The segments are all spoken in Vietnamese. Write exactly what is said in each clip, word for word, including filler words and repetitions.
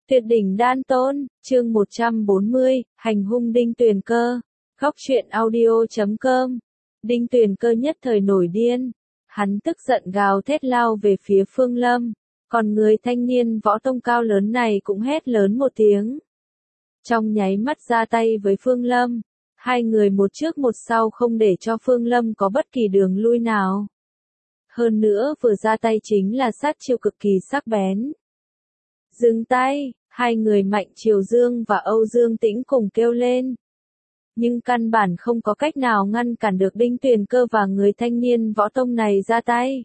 Tuyệt đỉnh đan tôn, chương một trăm bốn mươi, hành hung Đinh Tuyền Cơ. Góc truyện audio chấm com. Đinh Tuyền Cơ nhất thời nổi điên. Hắn tức giận gào thét lao về phía Phương Lâm. Còn người thanh niên võ tông cao lớn này cũng hét lớn một tiếng. Trong nháy mắt ra tay với Phương Lâm. Hai người một trước một sau không để cho Phương Lâm có bất kỳ đường lui nào. Hơn nữa vừa ra tay chính là sát chiêu cực kỳ sắc bén. Dừng tay, hai người Mạnh Triều Dương và Âu Dương Tĩnh cùng kêu lên. Nhưng căn bản không có cách nào ngăn cản được Đinh Tuyền Cơ và người thanh niên võ tông này ra tay.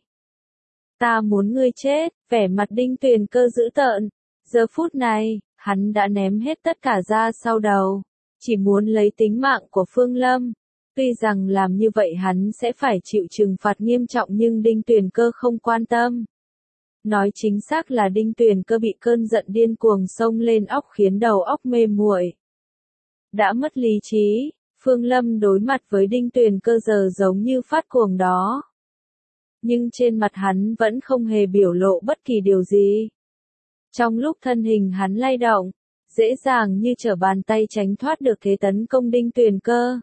Ta muốn ngươi chết, vẻ mặt Đinh Tuyền Cơ dữ tợn. Giờ phút này, hắn đã ném hết tất cả ra sau đầu. Chỉ muốn lấy tính mạng của Phương Lâm. Tuy rằng làm như vậy hắn sẽ phải chịu trừng phạt nghiêm trọng nhưng Đinh Tuyền Cơ không quan tâm. Nói chính xác là Đinh Tuyền Cơ bị cơn giận điên cuồng xông lên óc khiến đầu óc mê muội. Đã mất lý trí, Phương Lâm đối mặt với Đinh Tuyền Cơ giờ giống như phát cuồng đó. Nhưng trên mặt hắn vẫn không hề biểu lộ bất kỳ điều gì. Trong lúc thân hình hắn lay động, dễ dàng như trở bàn tay tránh thoát được thế tấn công Đinh Tuyền Cơ.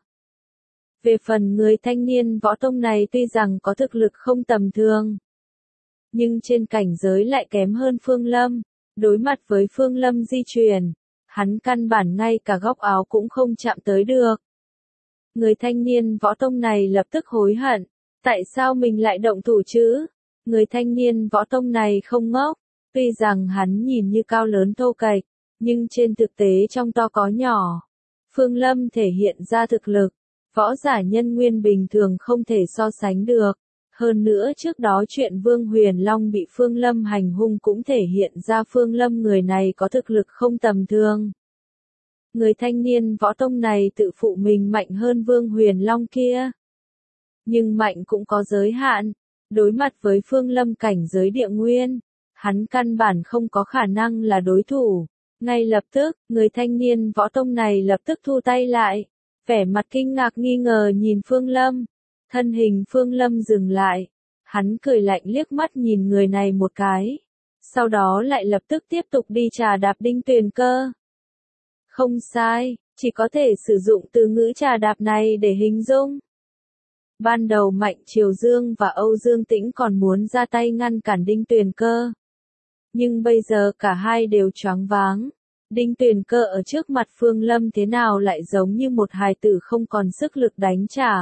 Về phần người thanh niên võ tông này tuy rằng có thực lực không tầm thường, nhưng trên cảnh giới lại kém hơn Phương Lâm. Đối mặt với Phương Lâm di chuyển, hắn căn bản ngay cả góc áo cũng không chạm tới được. Người thanh niên võ tông này lập tức hối hận. Tại sao mình lại động thủ chứ? Người thanh niên võ tông này không ngốc. Tuy rằng hắn nhìn như cao lớn thô kệch, nhưng trên thực tế trong to có nhỏ. Phương Lâm thể hiện ra thực lực. Võ giả nhân nguyên bình thường không thể so sánh được. Hơn nữa trước đó chuyện Vương Huyền Long bị Phương Lâm hành hung cũng thể hiện ra Phương Lâm người này có thực lực không tầm thường. Người thanh niên võ tông này tự phụ mình mạnh hơn Vương Huyền Long kia. Nhưng mạnh cũng có giới hạn. Đối mặt với Phương Lâm cảnh giới địa nguyên, hắn căn bản không có khả năng là đối thủ. Ngay lập tức, người thanh niên võ tông này lập tức thu tay lại. Vẻ mặt kinh ngạc nghi ngờ nhìn Phương Lâm. Thân hình Phương Lâm dừng lại. Hắn cười lạnh liếc mắt nhìn người này một cái. Sau đó lại lập tức tiếp tục đi trà đạp Đinh Tuyền Cơ. Không sai, chỉ có thể sử dụng từ ngữ trà đạp này để hình dung. Ban đầu Mạnh Triều Dương và Âu Dương Tĩnh còn muốn ra tay ngăn cản Đinh Tuyền Cơ. Nhưng bây giờ cả hai đều choáng váng. Đinh Tuyền Cơ ở trước mặt Phương Lâm thế nào lại giống như một hài tử không còn sức lực đánh trả.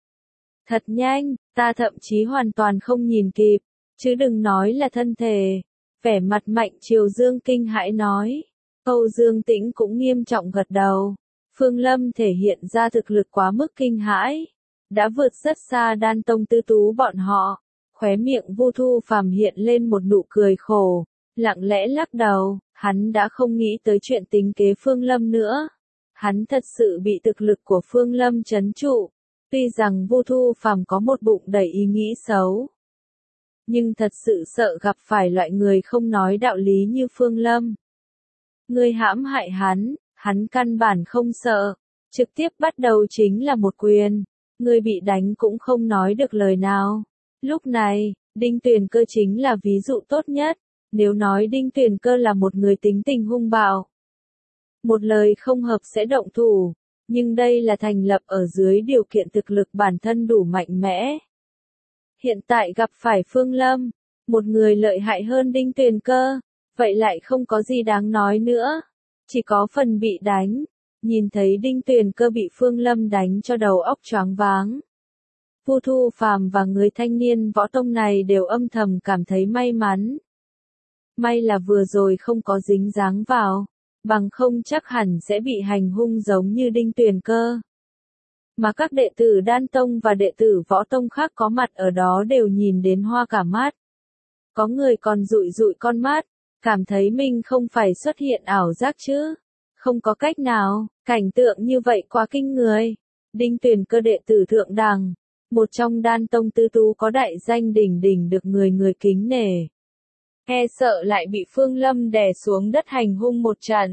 Thật nhanh, ta thậm chí hoàn toàn không nhìn kịp, chứ đừng nói là thân thể. Vẻ mặt Mạnh Triều Dương kinh hãi nói. Âu Dương Tĩnh cũng nghiêm trọng gật đầu. Phương Lâm thể hiện ra thực lực quá mức kinh hãi. Đã vượt rất xa Đan Tông Tư Tú bọn họ. Khóe miệng Vu Thu Phàm hiện lên một nụ cười khổ. Lặng lẽ lắc đầu, hắn đã không nghĩ tới chuyện tính kế Phương Lâm nữa. Hắn thật sự bị thực lực của Phương Lâm trấn trụ. Tuy rằng Vu Thu Phàm có một bụng đầy ý nghĩ xấu, nhưng thật sự sợ gặp phải loại người không nói đạo lý như Phương Lâm. Ngươi hãm hại hắn, hắn căn bản không sợ, trực tiếp bắt đầu chính là một quyền. Ngươi bị đánh cũng không nói được lời nào. Lúc này, Đinh Tuyền Cơ chính là ví dụ tốt nhất. Nếu nói Đinh Tuyền Cơ là một người tính tình hung bạo, một lời không hợp sẽ động thủ. Nhưng đây là thành lập ở dưới điều kiện thực lực bản thân đủ mạnh mẽ. Hiện tại gặp phải Phương Lâm, một người lợi hại hơn Đinh Tuyền Cơ, vậy lại không có gì đáng nói nữa. Chỉ có phần bị đánh. Nhìn thấy Đinh Tuyền Cơ bị Phương Lâm đánh cho đầu óc choáng váng. Vu Thu Phàm và người thanh niên võ tông này đều âm thầm cảm thấy may mắn. May là vừa rồi không có dính dáng vào. Bằng không chắc hẳn sẽ bị hành hung giống như Đinh Tuyền Cơ. Mà các đệ tử Đan Tông và đệ tử Võ Tông khác có mặt ở đó đều nhìn đến hoa cả mắt. Có người còn dụi dụi con mắt, cảm thấy mình không phải xuất hiện ảo giác chứ. Không có cách nào, cảnh tượng như vậy quá kinh người. Đinh Tuyền Cơ đệ tử thượng đẳng, một trong Đan Tông Tư Tú có đại danh đỉnh đỉnh được người người kính nể. E sợ lại bị Phương Lâm đè xuống đất hành hung một trận.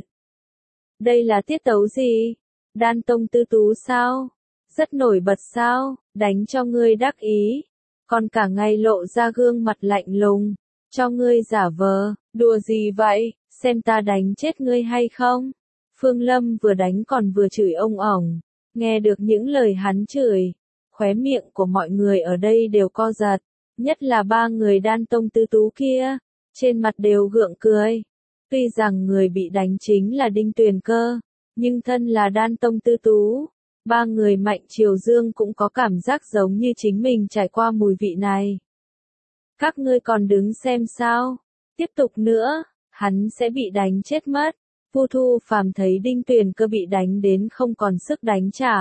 Đây là tiết tấu gì? Đan Tông Tư Tú sao? Rất nổi bật sao? Đánh cho ngươi đắc ý. Còn cả ngày lộ ra gương mặt lạnh lùng. Cho ngươi giả vờ. Đùa gì vậy? xem ta đánh chết ngươi hay không. Phương Lâm vừa đánh còn vừa chửi ông ổng, nghe được những lời hắn chửi, khóe miệng của mọi người ở đây đều co giật, nhất là ba người đan tông tứ tú kia, trên mặt đều gượng cười. Tuy rằng người bị đánh chính là Đinh Tuyền Cơ, nhưng thân là đan tông tứ tú, ba người Mạnh Triều Dương cũng có cảm giác giống như chính mình trải qua mùi vị này. Các ngươi còn đứng xem sao? Tiếp tục nữa, hắn sẽ bị đánh chết mất. Vu Thu Phàm thấy Đinh Tuyền Cơ bị đánh đến không còn sức đánh trả,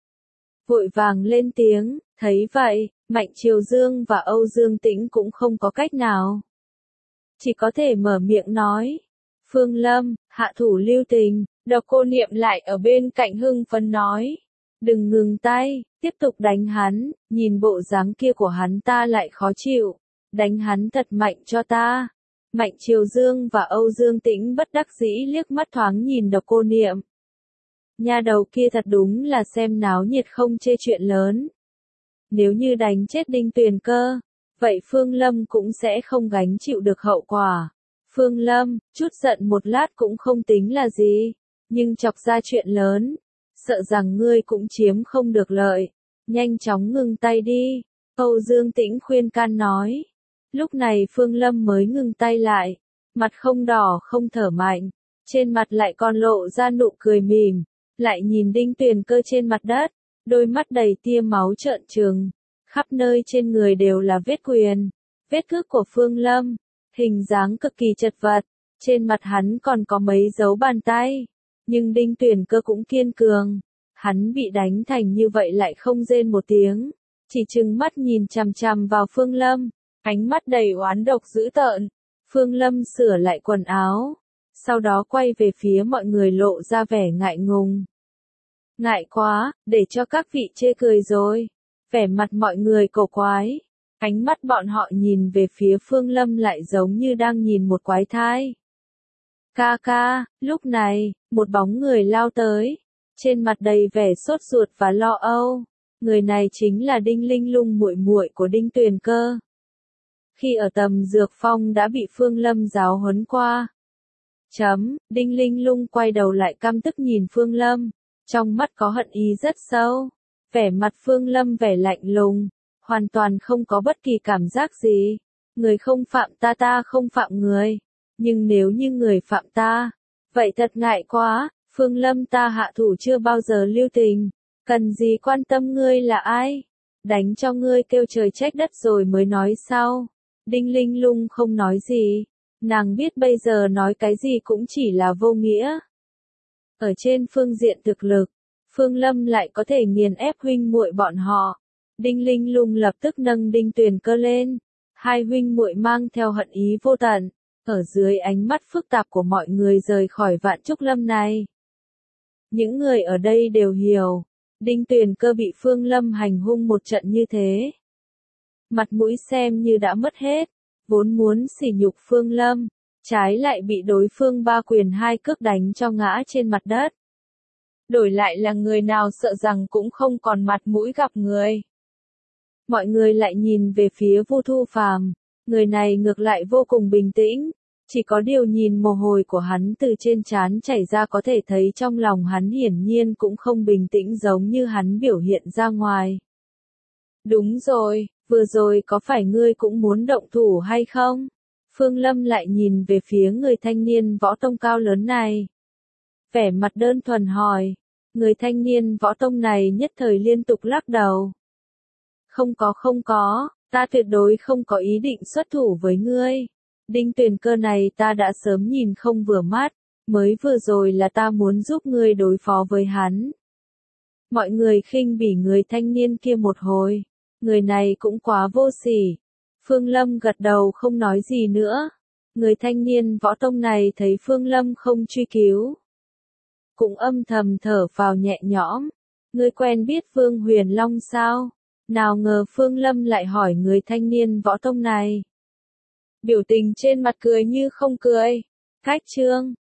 vội vàng lên tiếng, thấy vậy, Mạnh Triều Dương và Âu Dương Tĩnh cũng không có cách nào. Chỉ có thể mở miệng nói, Phương Lâm, hạ thủ lưu tình. Độc Cô Niệm lại ở bên cạnh hưng phấn nói, đừng ngừng tay, tiếp tục đánh hắn, nhìn bộ dáng kia của hắn ta lại khó chịu, đánh hắn thật mạnh cho ta. Mạnh Triều Dương và Âu Dương Tĩnh bất đắc dĩ liếc mắt thoáng nhìn Độc Cô Niệm. Nha đầu kia thật đúng là xem náo nhiệt không chê chuyện lớn. Nếu như đánh chết Đinh Tuyền Cơ, vậy Phương Lâm cũng sẽ không gánh chịu được hậu quả. Phương Lâm, chút giận một lát cũng không tính là gì, nhưng chọc ra chuyện lớn, sợ rằng ngươi cũng chiếm không được lợi. Nhanh chóng ngừng tay đi, Âu Dương Tĩnh khuyên can nói. Lúc này Phương Lâm mới ngừng tay lại, mặt không đỏ không thở mạnh, trên mặt lại còn lộ ra nụ cười mỉm, lại nhìn Đinh Tuyền Cơ trên mặt đất, đôi mắt đầy tia máu trợn trừng, khắp nơi trên người đều là vết quyền, vết cước của Phương Lâm, hình dáng cực kỳ chật vật, trên mặt hắn còn có mấy dấu bàn tay, nhưng Đinh Tuyền Cơ cũng kiên cường, hắn bị đánh thành như vậy lại không rên một tiếng, chỉ trừng mắt nhìn chằm chằm vào Phương Lâm. Ánh mắt đầy oán độc dữ tợn. Phương Lâm sửa lại quần áo, sau đó quay về phía mọi người lộ ra vẻ ngại ngùng. Ngại quá, để cho các vị chê cười rồi. Vẻ mặt mọi người cổ quái. Ánh mắt bọn họ nhìn về phía Phương Lâm lại giống như đang nhìn một quái thai. Ca ca, lúc này, một bóng người lao tới, trên mặt đầy vẻ sốt ruột và lo âu. Người này chính là Đinh Linh Lung muội muội của Đinh Tuyền Cơ. Khi ở tầm dược phong đã bị Phương Lâm giáo huấn qua. Chấm, Đinh Linh Lung quay đầu lại căm tức nhìn Phương Lâm, trong mắt có hận ý rất sâu. Vẻ mặt Phương Lâm vẻ lạnh lùng, hoàn toàn không có bất kỳ cảm giác gì. Người không phạm ta ta không phạm người, nhưng nếu như người phạm ta, vậy thật ngại quá. Phương Lâm ta hạ thủ chưa bao giờ lưu tình, cần gì quan tâm ngươi là ai, đánh cho ngươi kêu trời trách đất rồi mới nói sau. Đinh Linh Lung không nói gì, nàng biết bây giờ nói cái gì cũng chỉ là vô nghĩa. Ở trên phương diện thực lực, Phương Lâm lại có thể nghiền ép huynh muội bọn họ. Đinh Linh Lung lập tức nâng Đinh Tuyền Cơ lên, hai huynh muội mang theo hận ý vô tận, ở dưới ánh mắt phức tạp của mọi người rời khỏi Vạn Trúc Lâm này. Những người ở đây đều hiểu, Đinh Tuyền Cơ bị Phương Lâm hành hung một trận như thế. Mặt mũi xem như đã mất hết, vốn muốn sỉ nhục Phương Lâm, trái lại bị đối phương ba quyền hai cước đánh cho ngã trên mặt đất. Đổi lại là người nào sợ rằng cũng không còn mặt mũi gặp người. Mọi người lại nhìn về phía Vu Thu Phàm, người này ngược lại vô cùng bình tĩnh, chỉ có điều nhìn mồ hôi của hắn từ trên trán chảy ra có thể thấy trong lòng hắn hiển nhiên cũng không bình tĩnh giống như hắn biểu hiện ra ngoài. Đúng rồi, vừa rồi có phải ngươi cũng muốn động thủ hay không? Phương Lâm lại nhìn về phía người thanh niên võ tông cao lớn này. Vẻ mặt đơn thuần hỏi, người thanh niên võ tông này nhất thời liên tục lắc đầu. Không có không có, ta tuyệt đối không có ý định xuất thủ với ngươi. Đinh Tuyền Cơ này ta đã sớm nhìn không vừa mắt, mới vừa rồi là ta muốn giúp ngươi đối phó với hắn. Mọi người khinh bỉ người thanh niên kia một hồi, người này cũng quá vô sỉ. Phương Lâm gật đầu không nói gì nữa. Người thanh niên võ tông này thấy Phương Lâm không truy cứu, cũng âm thầm thở phào nhẹ nhõm. Ngươi quen biết Vương Huyền Long sao? Nào ngờ Phương Lâm lại hỏi người thanh niên võ tông này. Biểu tình trên mặt cười như không cười. Cách chương